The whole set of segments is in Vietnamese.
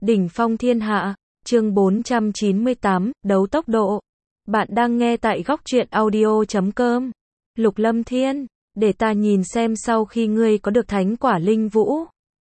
Đỉnh phong thiên hạ, chương 498, đấu tốc độ. Bạn đang nghe tại góc truyện audio.com. Lục Lâm Thiên, để ta nhìn xem sau khi ngươi có được thánh quả linh vũ,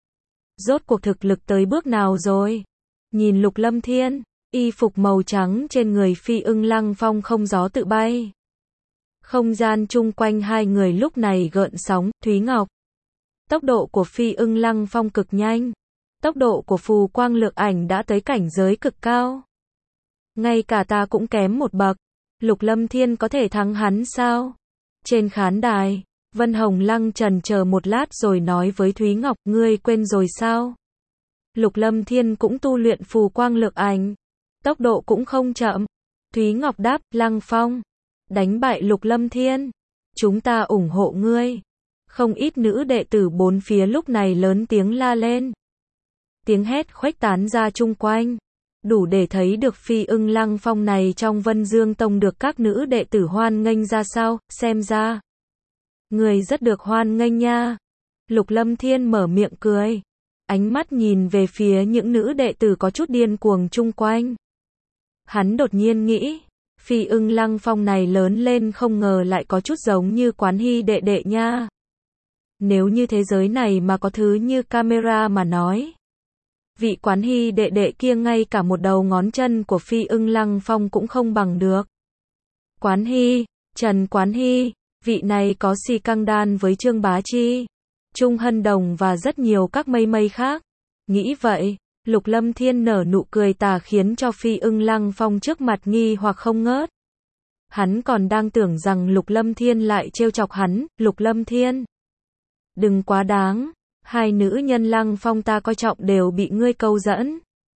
rốt cuộc thực lực tới bước nào rồi. Nhìn Lục Lâm Thiên, y phục màu trắng trên người Phi Ưng Lăng Phong không gió tự bay. Không gian chung quanh hai người lúc này gợn sóng, Thúy Ngọc. Tốc độ của Phi Ưng Lăng Phong cực nhanh. Tốc độ của Phù Quang Lược Ảnh đã tới cảnh giới cực cao. Ngay cả ta cũng kém một bậc. Lục Lâm Thiên có thể thắng hắn sao? Trên khán đài, Vân Hồng Lăng chần chờ một lát rồi nói với Thúy Ngọc, ngươi quên rồi sao? Lục Lâm Thiên cũng tu luyện Phù Quang Lược Ảnh. Tốc độ cũng không chậm. Thúy Ngọc đáp, Lăng Phong, đánh bại Lục Lâm Thiên, chúng ta ủng hộ ngươi. Không ít nữ đệ tử bốn phía lúc này lớn tiếng la lên. Tiếng hét khuếch tán ra chung quanh, đủ để thấy được Phi Ưng Lăng Phong này trong Vân Dương Tông được các nữ đệ tử hoan nghênh ra sao, xem ra người rất được hoan nghênh nha. Lục Lâm Thiên mở miệng cười, ánh mắt nhìn về phía những nữ đệ tử có chút điên cuồng chung quanh. Hắn đột nhiên nghĩ, Phi Ưng Lăng Phong này lớn lên không ngờ lại có chút giống như Quán Hy đệ đệ nha. Nếu như thế giới này mà có thứ như camera mà nói, vị Quán Hy đệ đệ kia ngay cả một đầu ngón chân của Phi Ưng Lăng Phong cũng không bằng được. Quán Hy, Trần Quán Hy, vị này có Si Căng Đan với Trương Bá Chi, Trung Hân Đồng và rất nhiều các mây khác. Nghĩ vậy, Lục Lâm Thiên nở nụ cười tà khiến cho Phi Ưng Lăng Phong trước mặt nghi hoặc không ngớt. Hắn còn đang tưởng rằng Lục Lâm Thiên lại trêu chọc hắn. Lục Lâm Thiên, đừng quá đáng, hai nữ nhân Lăng Phong ta coi trọng đều bị ngươi câu dẫn.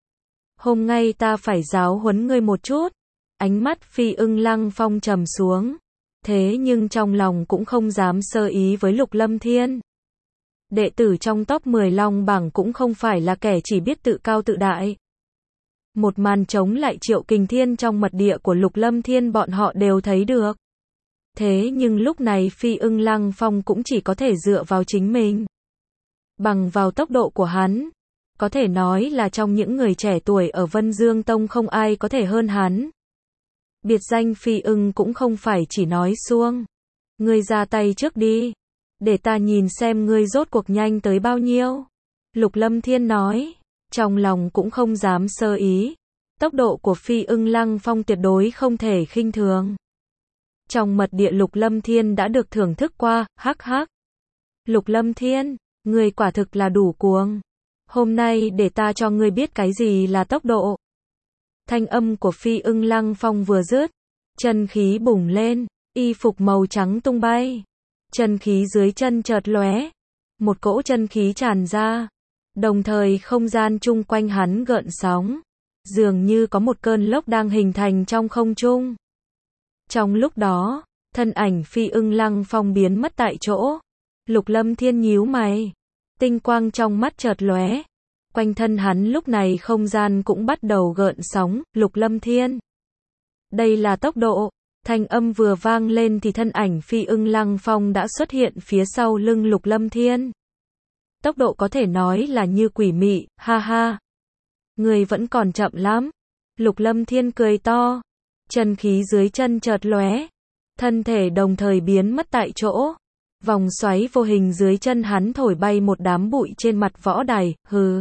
Hôm nay ta phải giáo huấn ngươi một chút. Ánh mắt Phi Ưng Lăng Phong trầm xuống, thế nhưng trong lòng cũng không dám sơ ý với Lục Lâm Thiên. Đệ tử trong top 10 Long bảng cũng không phải là kẻ chỉ biết tự cao tự đại. Một màn chống lại Triệu Kình Thiên trong mật địa của Lục Lâm Thiên bọn họ đều thấy được. Thế nhưng lúc này Phi Ưng Lăng Phong cũng chỉ có thể dựa vào chính mình. Bằng vào tốc độ của hắn, có thể nói là trong những người trẻ tuổi ở Vân Dương Tông không ai có thể hơn hắn. Biệt danh Phi Ưng cũng không phải chỉ nói suông. Ngươi ra tay trước đi, để ta nhìn xem ngươi rốt cuộc nhanh tới bao nhiêu. Lục Lâm Thiên nói, trong lòng cũng không dám sơ ý. Tốc độ của Phi Ưng Lăng Phong tuyệt đối không thể khinh thường. Trong mật địa Lục Lâm Thiên đã được thưởng thức qua, hắc hắc. Lục Lâm Thiên, ngươi quả thực là đủ cuồng. Hôm nay để ta cho ngươi biết cái gì là tốc độ. Thanh âm của Phi Ưng Lăng Phong vừa dứt, chân khí bùng lên, y phục màu trắng tung bay. Chân khí dưới chân chợt lóe, một cỗ chân khí tràn ra, đồng thời không gian chung quanh hắn gợn sóng, dường như có một cơn lốc đang hình thành trong không trung. Trong lúc đó, thân ảnh Phi Ưng Lăng Phong biến mất tại chỗ. Lục Lâm Thiên nhíu mày, tinh quang trong mắt chợt lóe, quanh thân hắn lúc này không gian cũng bắt đầu gợn sóng. Lục Lâm Thiên, đây là tốc độ. Thanh âm vừa vang lên thì thân ảnh Phi Ưng Lăng Phong đã xuất hiện phía sau lưng Lục Lâm Thiên. Tốc độ có thể nói là như quỷ mị, ha ha. Người vẫn còn chậm lắm. Lục Lâm Thiên cười to, chân khí dưới chân chợt lóe, thân thể đồng thời biến mất tại chỗ. Vòng xoáy vô hình dưới chân hắn thổi bay một đám bụi trên mặt võ đài, hừ.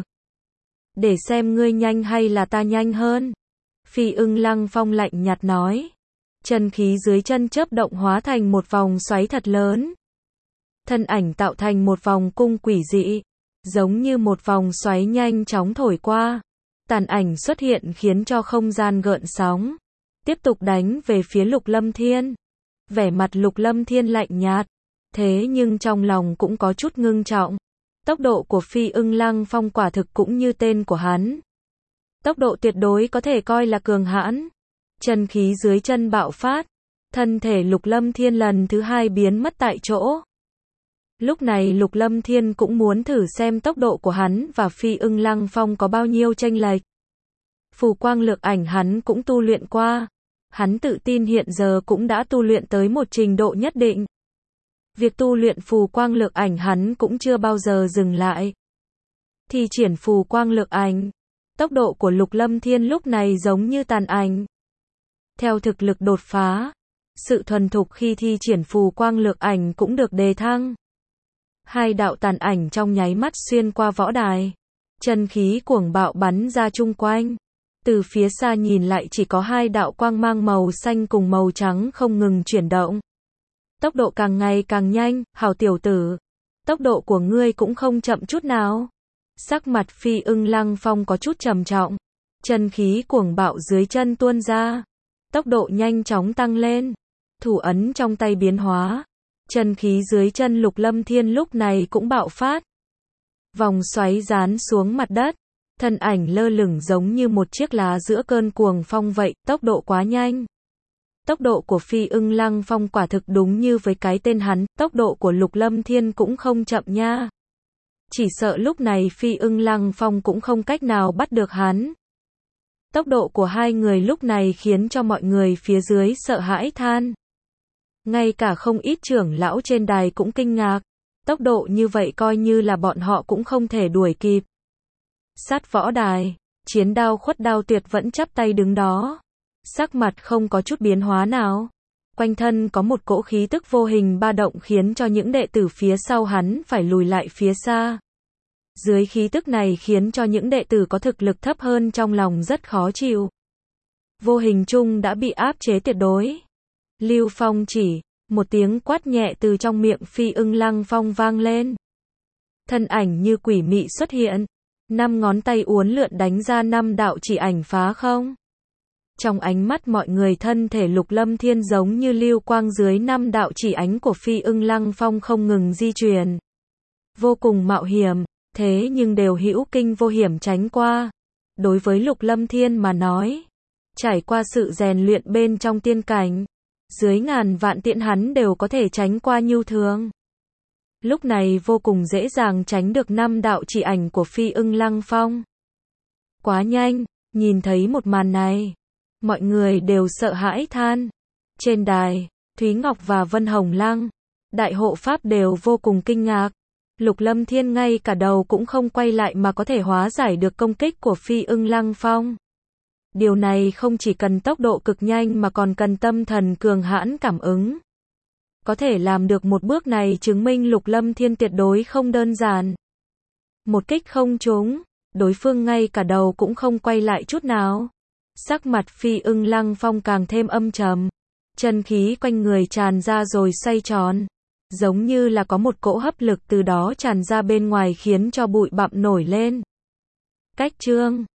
Để xem ngươi nhanh hay là ta nhanh hơn. Phi Ưng Lăng Phong lạnh nhạt nói. Chân khí dưới chân chớp động hóa thành một vòng xoáy thật lớn. Thân ảnh tạo thành một vòng cung quỷ dị, giống như một vòng xoáy nhanh chóng thổi qua. Tàn ảnh xuất hiện khiến cho không gian gợn sóng, tiếp tục đánh về phía Lục Lâm Thiên. Vẻ mặt Lục Lâm Thiên lạnh nhạt, thế nhưng trong lòng cũng có chút ngưng trọng. Tốc độ của Phi Ưng Lăng Phong quả thực cũng như tên của hắn. Tốc độ tuyệt đối có thể coi là cường hãn. Chân khí dưới chân bạo phát, thân thể Lục Lâm Thiên lần thứ hai biến mất tại chỗ. Lúc này Lục Lâm Thiên cũng muốn thử xem tốc độ của hắn và Phi Ưng Lăng Phong có bao nhiêu chênh lệch. Phù Quang Lược Ảnh hắn cũng tu luyện qua, hắn tự tin hiện giờ cũng đã tu luyện tới một trình độ nhất định. Việc tu luyện Phù Quang Lược Ảnh hắn cũng chưa bao giờ dừng lại. Thi triển Phù Quang Lược Ảnh, Tốc độ của Lục Lâm Thiên lúc này giống như tàn ảnh. Theo thực lực đột phá, sự thuần thục khi thi triển phù quang lược ảnh cũng được đề thăng. Hai đạo tàn ảnh trong nháy mắt xuyên qua võ đài. Chân khí cuồng bạo bắn ra chung quanh. Từ phía xa nhìn lại chỉ có hai đạo quang mang màu xanh cùng màu trắng không ngừng chuyển động. Tốc độ càng ngày càng nhanh, hảo tiểu tử. Tốc độ của ngươi cũng không chậm chút nào. Sắc mặt Phi Ưng Lăng Phong có chút trầm trọng. Chân khí cuồng bạo dưới chân tuôn ra. Tốc độ nhanh chóng tăng lên. Thủ ấn trong tay biến hóa. Chân khí dưới chân Lục Lâm Thiên lúc này cũng bạo phát. Vòng xoáy dán xuống mặt đất. Thân ảnh lơ lửng giống như một chiếc lá giữa cơn cuồng phong vậy, tốc độ quá nhanh. Tốc độ của Phi Ưng Lăng Phong quả thực đúng như với cái tên hắn, tốc độ của Lục Lâm Thiên cũng không chậm nha. Chỉ sợ lúc này Phi Ưng Lăng Phong cũng không cách nào bắt được hắn. Tốc độ của hai người lúc này khiến cho mọi người phía dưới sợ hãi than. Ngay cả không ít trưởng lão trên đài cũng kinh ngạc. Tốc độ như vậy coi như là bọn họ cũng không thể đuổi kịp. Sát võ đài, Chiến Đao Khuất Đao Tuyệt vẫn chắp tay đứng đó. Sắc mặt không có chút biến hóa nào. Quanh thân có một cỗ khí tức vô hình ba động khiến cho những đệ tử phía sau hắn phải lùi lại phía xa. Dưới khí tức này khiến cho những đệ tử có thực lực thấp hơn trong lòng rất khó chịu. Vô hình chung đã bị áp chế tuyệt đối. Lưu Phong chỉ, một tiếng quát nhẹ từ trong miệng Phi Ưng Lăng Phong vang lên. Thân ảnh như quỷ mị xuất hiện. 5 ngón tay uốn lượn đánh ra 5 đạo chỉ ảnh phá không. Trong ánh mắt mọi người thân thể Lục Lâm Thiên giống như lưu quang dưới 5 đạo chỉ ánh của Phi Ưng Lăng Phong không ngừng di chuyển. Vô cùng mạo hiểm, thế nhưng đều hữu kinh vô hiểm tránh qua. Đối với Lục Lâm Thiên mà nói, trải qua sự rèn luyện bên trong tiên cảnh, dưới ngàn vạn tiễn hắn đều có thể tránh qua như thường. Lúc này vô cùng dễ dàng tránh được 5 đạo chỉ ảnh của Phi Ưng Lăng Phong. Quá nhanh, nhìn thấy một màn này, mọi người đều sợ hãi than. Trên đài, Thúy Ngọc và Vân Hồng Lăng, Đại Hộ Pháp đều vô cùng kinh ngạc. Lục Lâm Thiên ngay cả đầu cũng không quay lại mà có thể hóa giải được công kích của Phi Ưng Lăng Phong. Điều này không chỉ cần tốc độ cực nhanh mà còn cần tâm thần cường hãn cảm ứng. Có thể làm được một bước này chứng minh Lục Lâm Thiên tuyệt đối không đơn giản. Một kích không trúng, đối phương ngay cả đầu cũng không quay lại chút nào. Sắc mặt Phi Ưng Lăng Phong càng thêm âm trầm. Chân khí quanh người tràn ra rồi xoay tròn. Giống như là có một cỗ hấp lực từ đó tràn ra bên ngoài khiến cho bụi bặm nổi lên. Cách chương